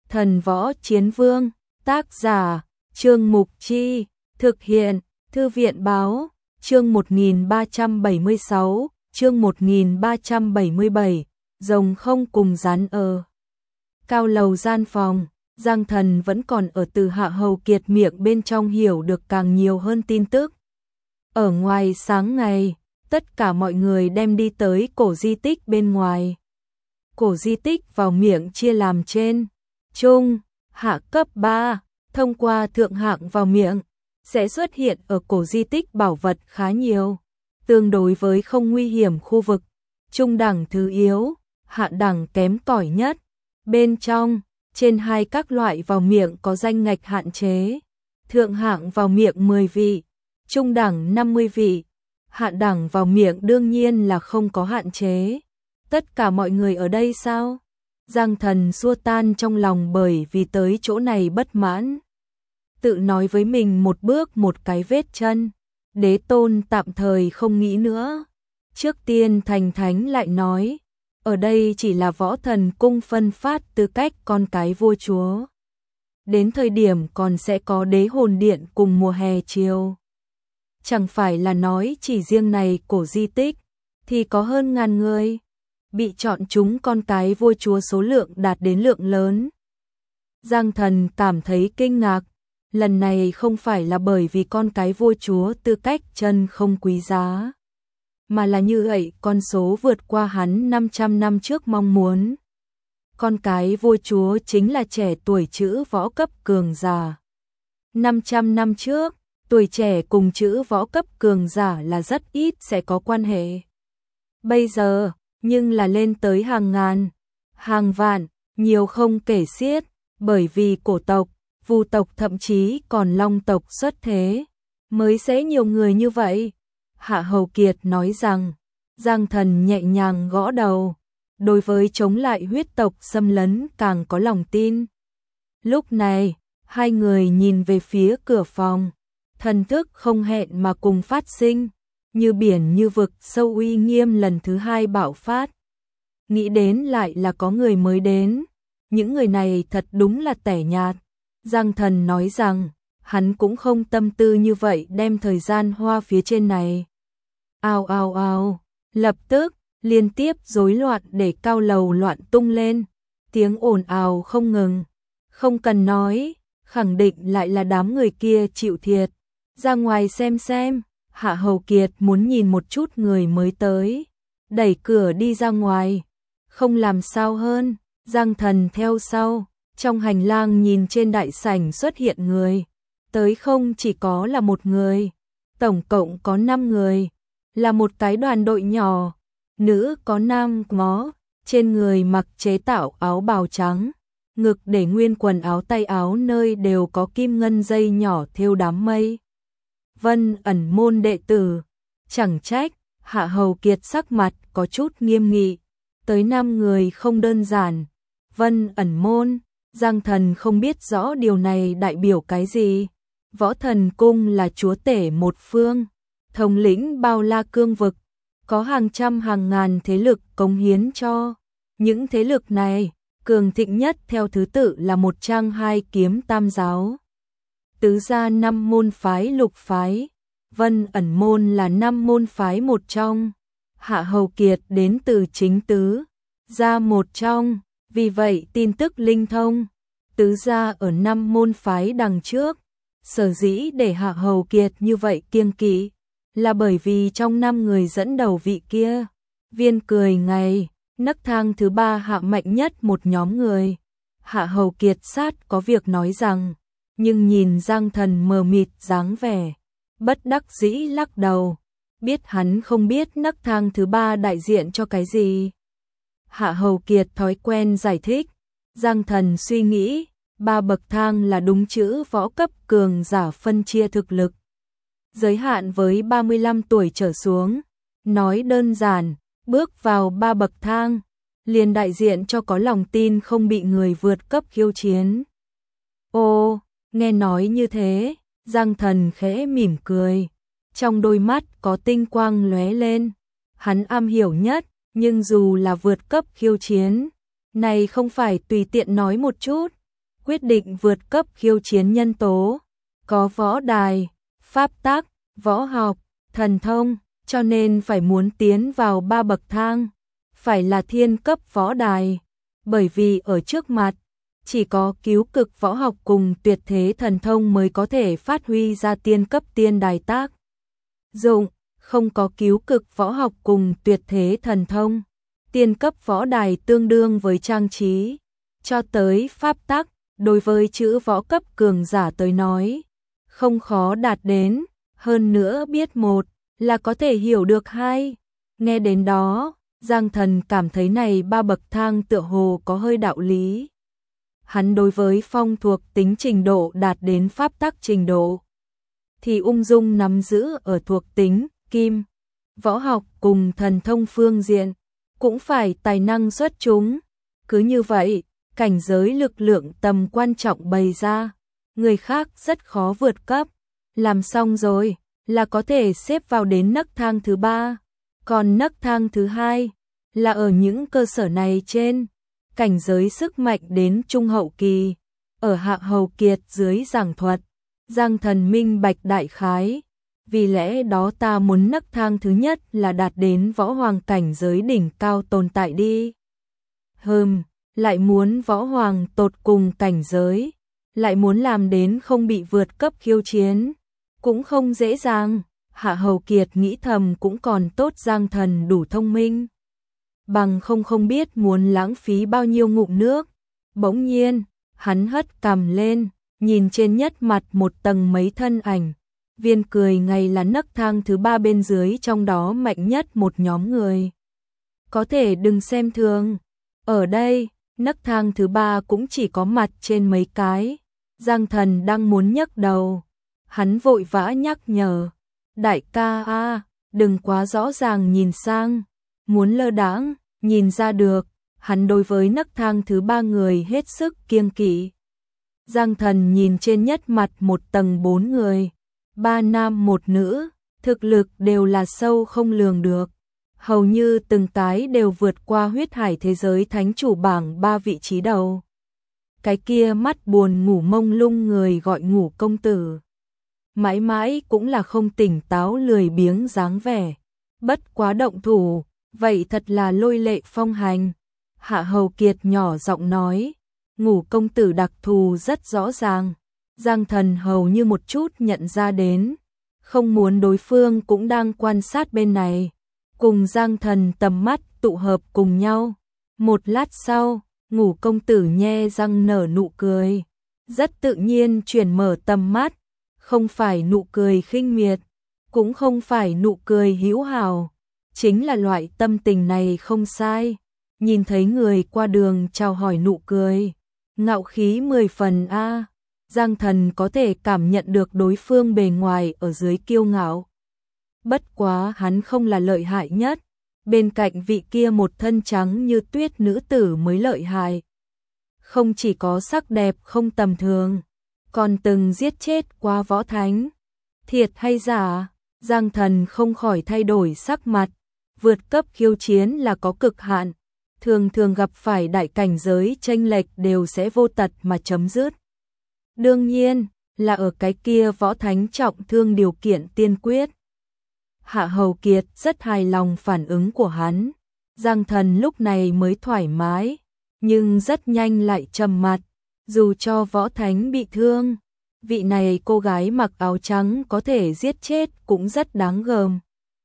Thần Võ Chiến Vương, tác giả, Trương Mục Chi, thực hiện, Thư viện Báo, chương 1376, chương 1377, rồng không cùng rắn ở. Cao lầu gian phòng, Giang Thần vẫn còn ở Từ Hạ Hầu Kiệt miệng bên trong hiểu được càng nhiều hơn tin tức. Ở ngoài sáng ngày, tất cả mọi người đem đi tới cổ di tích bên ngoài. Cổ di tích vào miệng chia làm trên, trung, hạ cấp 3, thông qua thượng hạng vào miệng, sẽ xuất hiện ở cổ di tích bảo vật khá nhiều, tương đối với không nguy hiểm khu vực, trung đẳng thứ yếu, hạ đẳng kém cỏi nhất. Bên trong, trên hai các loại vào miệng có danh ngạch hạn chế, thượng hạng vào miệng 10 vị, trung đẳng 50 vị, hạ đẳng vào miệng đương nhiên là không có hạn chế. Tất cả mọi người ở đây sao? Giang Thần xua tan trong lòng bởi vì tới chỗ này bất mãn. Tự nói với mình một bước một cái vết chân. Đế Tôn tạm thời không nghĩ nữa. Trước tiên Thành Thánh lại nói, ở đây chỉ là Võ Thần Cung phân phát tư cách con cái vua chúa. Đến thời điểm còn sẽ có Đế Hồn Điện cùng mùa hè chiều. Chẳng phải là nói chỉ riêng này cổ di tích thì có hơn 1000 người bị chọn chúng con cái vua chúa, số lượng đạt đến lượng lớn. Giang Thần cảm thấy kinh ngạc, lần này không phải là bởi vì con cái vua chúa tư cách chân không quý giá, mà là như vậy con số vượt qua hắn 500 năm trước mong muốn. Con cái vua chúa chính là trẻ tuổi chữ võ cấp cường giả. 500 năm trước, tuổi trẻ cùng chữ võ cấp cường giả là rất ít sẽ có quan hệ. Bây giờ, nhưng là lên tới hàng ngàn, hàng vạn, nhiều không kể xiết, bởi vì cổ tộc, Vu tộc thậm chí còn Long tộc xuất thế, mới sẽ nhiều người như vậy. Hạ Hầu Kiệt nói rằng, Giang Thần nhẹ nhàng gõ đầu, đối với chống lại huyết tộc xâm lấn càng có lòng tin. Lúc này, hai người nhìn về phía cửa phòng, thần thức không hẹn mà cùng phát sinh, như biển như vực sâu uy nghiêm lần thứ hai bạo phát. Nghĩ đến lại là có người mới đến, những người này thật đúng là tẻ nhạt. Giang Thần nói rằng, hắn cũng không tâm tư như vậy đem thời gian hoa phía trên này. Ao ao ao, lập tức, liên tiếp rối loạn để cao lầu loạn tung lên, tiếng ồn ào không ngừng. Không cần nói, khẳng định lại là đám người kia chịu thiệt. Ra ngoài xem. Hạ Hầu Kiệt muốn nhìn một chút người mới tới, đẩy cửa đi ra ngoài. Không làm sao hơn, Giang Thần theo sau, trong hành lang nhìn trên đại sảnh xuất hiện người. Tới không chỉ có là một người, tổng cộng có 5 người, là một cái đoàn đội nhỏ, nữ có 5 ngó, trên người mặc chế tạo áo bào trắng, ngực để nguyên quần áo tay áo nơi đều có kim ngân dây nhỏ thêu đám mây. Vân Ẩn môn đệ tử, chẳng trách, Hạ Hầu Kiệt sắc mặt có chút nghiêm nghị, tới 5 người không đơn giản. Vân Ẩn môn, Giang Thần không biết rõ điều này đại biểu cái gì. Võ Thần Cung là chúa tể một phương, thống lĩnh bao la cương vực, có hàng trăm hàng ngàn thế lực cống hiến cho. Những thế lực này, cường thịnh nhất theo thứ tự là 1 trang 2 kiếm tam giáo. Tứ gia 5 môn phái lục phái, Vân Ẩn môn là 5 môn phái một trong. Hạ Hầu Kiệt đến từ chính tứ gia một trong, vì vậy tin tức linh thông. Tứ gia ở 5 môn phái đằng trước, sở dĩ để Hạ Hầu Kiệt như vậy kiêng kỵ, là bởi vì trong 5 người dẫn đầu vị kia, Viên Cười Ngày, nấc thang thứ 3 hạ mạnh nhất một nhóm người. Hạ Hầu Kiệt sát có việc nói rằng, nhưng nhìn Giang Thần mờ mịt dáng vẻ, bất đắc dĩ lắc đầu, biết hắn không biết nấc thang thứ 3 đại diện cho cái gì. Hạ Hầu Kiệt thói quen giải thích, Giang Thần suy nghĩ, 3 bậc thang là đúng chữ võ cấp cường giả phân chia thực lực. Giới hạn với 35 tuổi trở xuống, nói đơn giản, bước vào 3 bậc thang, liền đại diện cho có lòng tin không bị người vượt cấp khiêu chiến. Ô, nghe nói như thế, Giang Thần khẽ mỉm cười, trong đôi mắt có tinh quang lóe lên. Hắn am hiểu nhất, nhưng dù là vượt cấp khiêu chiến, này không phải tùy tiện nói một chút, quyết định vượt cấp khiêu chiến nhân tố, có võ đài, pháp tắc, võ học, thần thông, cho nên phải muốn tiến vào 3 bậc thang, phải là thiên cấp võ đài, bởi vì ở trước mặt, chỉ có cứu cực võ học cùng tuyệt thế thần thông mới có thể phát huy ra tiên cấp tiên đài tác dụng, không có cứu cực võ học cùng tuyệt thế thần thông. Tiên cấp võ đài tương đương với trang trí, cho tới pháp tắc, đối với chữ võ cấp cường giả tới nói, không khó đạt đến, hơn nữa biết một là có thể hiểu được hai. Nghe đến đó, Giang Thần cảm thấy này 3 bậc thang tựa hồ có hơi đạo lý. Hắn đối với phong thuộc tính trình độ đạt đến pháp tắc trình độ, thì ung dung nắm giữ ở thuộc tính, kim, võ học cùng thần thông phương diện, cũng phải tài năng xuất chúng. Cứ như vậy, cảnh giới lực lượng tầm quan trọng bày ra, người khác rất khó vượt cấp. Làm xong rồi, là có thể xếp vào đến nấc thang thứ 3, còn nấc thang thứ 2 là ở những cơ sở này trên, cảnh giới sức mạnh đến trung hậu kỳ, ở Hạ Hầu Kiệt dưới giảng thuật, Giang Thần minh bạch đại khái, vì lẽ đó ta muốn nấc thang thứ nhất là đạt đến võ hoàng cảnh giới đỉnh cao tồn tại đi. Lại muốn võ hoàng tột cùng cảnh giới, lại muốn làm đến không bị vượt cấp khiêu chiến, cũng không dễ dàng. Hạ Hầu Kiệt nghĩ thầm cũng còn tốt Giang Thần đủ thông minh, bằng không biết muốn lãng phí bao nhiêu ngụm nước. Bỗng nhiên, hắn hất cằm lên, nhìn trên nhất mặt một tầng mấy thân ảnh, viên cười ngay là nấc thang thứ 3 bên dưới trong đó mạnh nhất một nhóm người. Có thể đừng xem thường, ở đây, nấc thang thứ 3 cũng chỉ có mặt trên mấy cái. Giang Thần đang muốn nhấc đầu, hắn vội vã nhắc nhở, đại ca a, đừng quá rõ ràng nhìn sang, muốn lơ đãng, nhìn ra được, hắn đối với nấc thang thứ 3 người hết sức kiêng kỵ. Giang Thần nhìn trên nhất mặt một tầng 4 người, 3 nam 1 nữ, thực lực đều là sâu không lường được, hầu như từng cái đều vượt qua huyết hải thế giới thánh chủ bảng 3 vị trí đầu. Cái kia mắt buồn ngủ mông lung người gọi Ngủ công tử, mãi mãi cũng là không tỉnh táo lười biếng dáng vẻ, bất quá động thủ, vậy thật là lôi lệ phong hành. Hạ Hầu Kiệt nhỏ giọng nói, Ngủ công tử đặc thù rất rõ ràng, Giang Thần hầu như một chút nhận ra đến, không muốn đối phương cũng đang quan sát bên này, cùng Giang Thần tầm mắt tụ hợp cùng nhau. Một lát sau, Ngủ công tử nhe răng nở nụ cười, rất tự nhiên chuyển mở tầm mắt, không phải nụ cười khinh miệt, cũng không phải nụ cười hữu hảo, chính là loại tâm tình này không sai. Nhìn thấy người qua đường chào hỏi nụ cười, ngạo khí 10 phần a. Giang Thần có thể cảm nhận được đối phương bề ngoài ở dưới kiêu ngạo. Bất quá hắn không là lợi hại nhất, bên cạnh vị kia một thân trắng như tuyết nữ tử mới lợi hại. Không chỉ có sắc đẹp không tầm thường, còn từng giết chết qua võ thánh. Thiệt hay giả, Giang Thần không khỏi thay đổi sắc mặt, vượt cấp khiêu chiến là có cực hạn, thường thường gặp phải đại cảnh giới chênh lệch đều sẽ vô tật mà chấm dứt. Đương nhiên, là ở cái kia võ thánh trọng thương điều kiện tiên quyết. Hạ Hầu Kiệt rất hài lòng phản ứng của hắn, Giang Thần lúc này mới thoải mái, nhưng rất nhanh lại trầm mặt, dù cho võ thánh bị thương, vị này cô gái mặc áo trắng có thể giết chết cũng rất đáng gờm.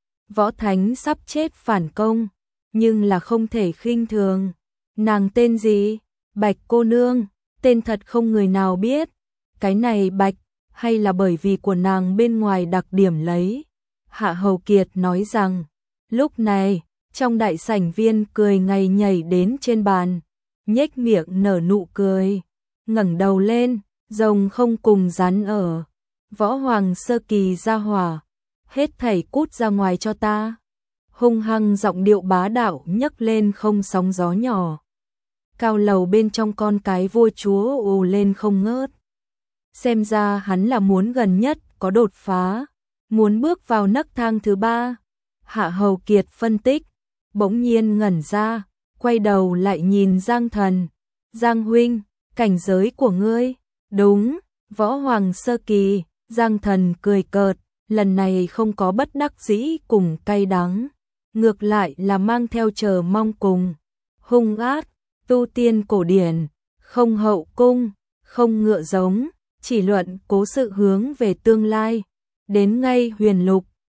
Võ thánh sắp chết phản công, nhưng là không thể khinh thường. Nàng tên gì? Bạch cô nương, tên thật không người nào biết. Cái này Bạch, hay là bởi vì của nàng bên ngoài đặc điểm lấy? Hạ Hầu Kiệt nói rằng, lúc này, trong đại sảnh viên cười ngày nhảy đến trên bàn, nhếch miệng nở nụ cười, ngẩng đầu lên, rồng không cùng rắn ở. Võ hoàng sơ kỳ ra hỏa, hết thảy cút ra ngoài cho ta. Hung hăng giọng điệu bá đạo nhấc lên không sóng gió nhỏ. Cao lầu bên trong con cái vua chúa ồ lên không ngớt. Xem ra hắn là muốn gần nhất có đột phá, muốn bước vào nấc thang thứ 3. Hạ Hầu Kiệt phân tích, bỗng nhiên ngẩn ra, quay đầu lại nhìn Giang Thần. Giang huynh, cảnh giới của ngươi, đúng, võ hoàng sơ kỳ, Giang Thần cười cợt, lần này không có bất đắc dĩ cùng cay đắng, ngược lại là mang theo chờ mong cùng hung ác, tu tiên cổ điển, không hậu cung, không ngựa giống, chỉ luận cố sự hướng về tương lai, đến ngay huyền lục,